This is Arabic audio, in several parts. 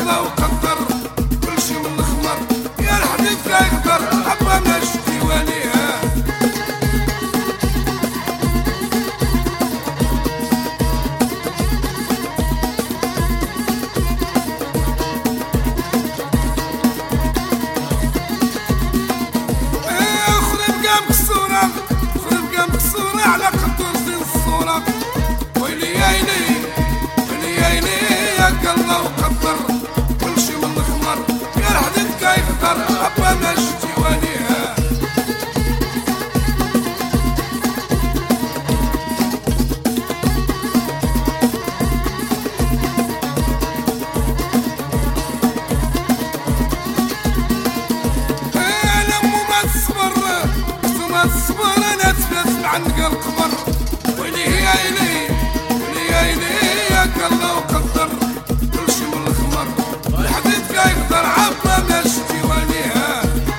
الله وقدر كل شي من الخمر يا الحديد كيقدر حبة ما شتي واليها على قدر زين الصورة ويلي يايلي ويلي يايلي ياك الله وقدر كل شي من الخمر يا الحديد كيقدر حبة ما شتي واليها الصبر انا تفلت عنك القمر ويلي يايلي ويلي يايلي ياك الله وقدر كل شي من الخمر الحديد كيقدر عبا ما شتي واليها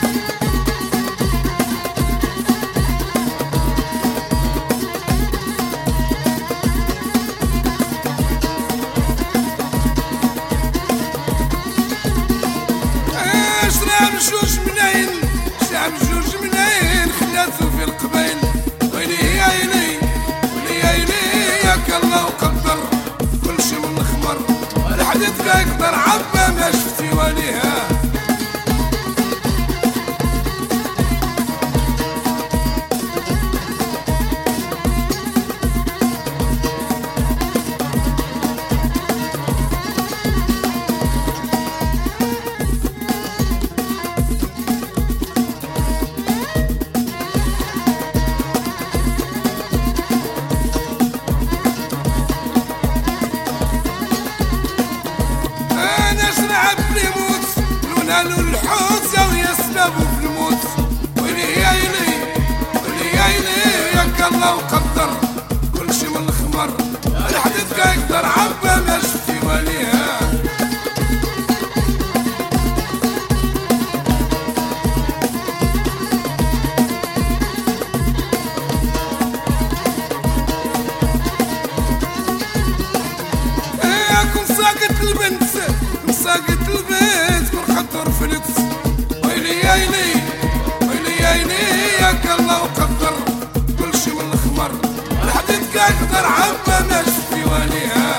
شراب جوج منين شراب جوج منين خلاتو في القبيل ويلي يايلي ويلي يايلي ياك الله وقدر كل شي من الخمر الحديد كيقدر عبا ما شفتي واليها نالو الحوت ويا سبابو في الموت ويلي يايلي ويلي يايلي ياك الله وقدر كل شي من الخمر الحديد كيقدر عبا ما شفتي واليها كون ساقط البنت مساقط البنت كون خطر فلت ويلي يايلي ويلي يايلي ياك الله وقدر كل شي من الخمر الحديد كيقدر عبا ما شفتي واليها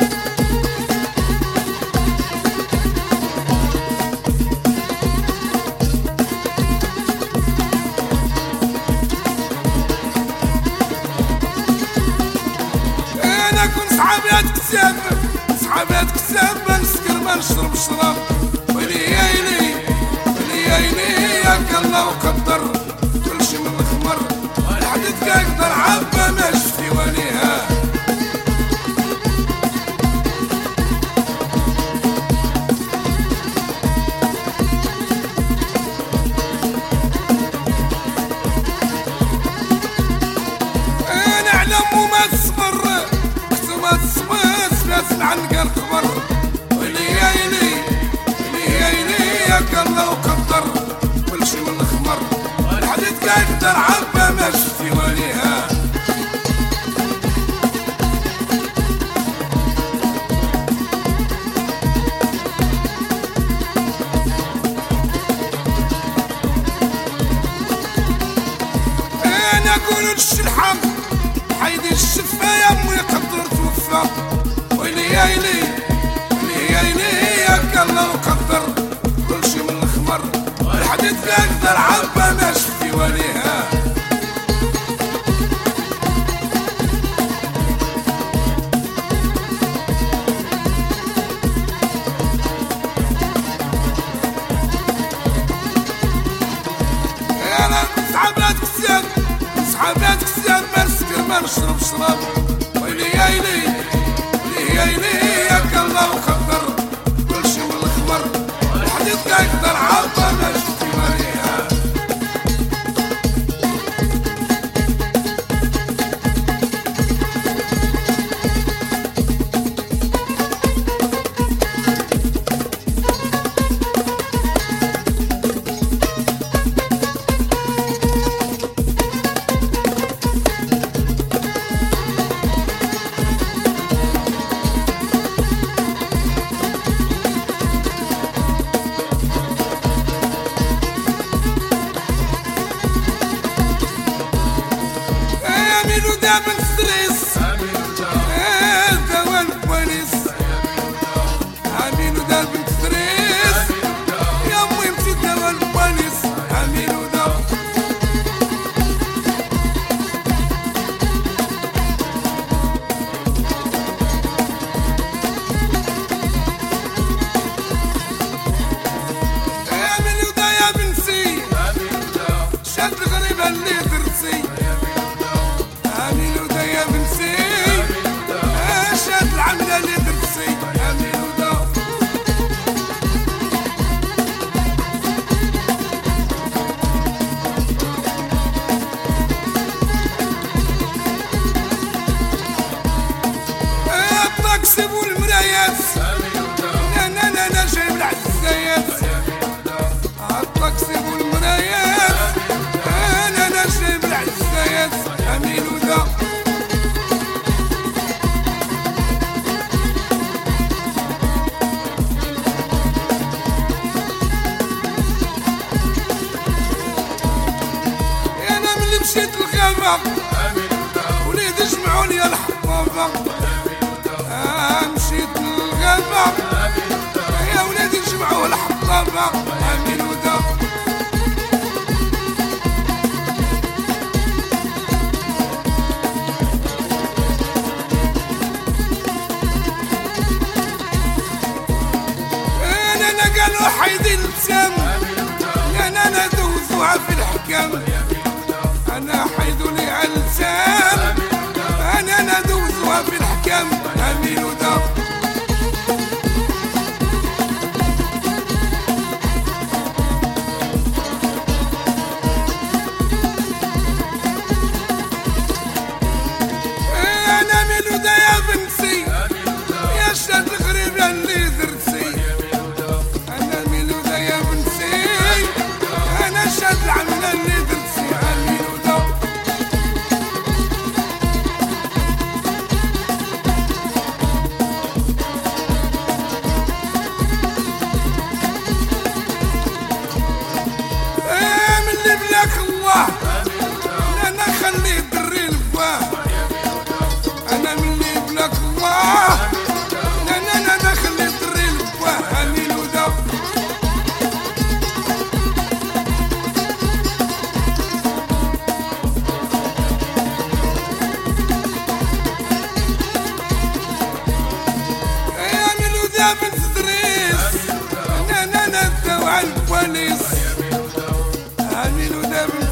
انا كون صحابات كتاب صحابات كتاب ما نسكر ما نشرب شراب ويلي يايلي ويلي يايلي ياك الله وقدر كل شي من الخمر الحديد كيقدر عبا ما شفتي واليها انا علم وما تصبر ما تصبر سمعت عنك الخبر ويلي يايلي ويلي يايلي ياك الله وقدر كل شي من الخمر الحديد كيقدر عبا ما شفتي واليها انا اقول الشلحم حيدي الشفا يا امي قدر توفى ويلي يايلي ويلي يايلي ياك الله وقدر كل شي من الخمر الحديد كيقدر عبا ما شفتي واليها انا صحابات كسيان صحابات كسيان ما نسكر ما نشرب شراب ويلي يايلي ويلي يايلي ياك الله وقدر كل شي من الخمر الحديد كيقدر عبا ما شفتي واليها امين ودا بن ستريس دوا البوليس امين ودا بن ستريس يا امي مشيت دوا البوليس امين ودا اللي درسي امين ودا يا بنسي شاد العمله اللي درسي امين ودا الطاكسي والمرايات انا جايب العزايات الطاكسي والمرايات انا جايب العزايات امين ودا انا ملي مشيت الغابة وليد جمعوا لي الحطابة مشيت للغابة يا ولادي جمعوا الحطابة امين ودا قالوا حيدي التسام انا دوزوها في الحكام انا حيدوا لي على التسام انا دوزوها في الحكام امين ودا انا امين ودا يا بنسي يا شاد الغريبه اللي درتي شاد العمله اللي درتي امين ودا ملي بلاك الله انا خلي دري لفاه انا ملي بلاك الله انا خلي دري لفاه امين ودا بن ستريس انا دوا البوليس امين ودا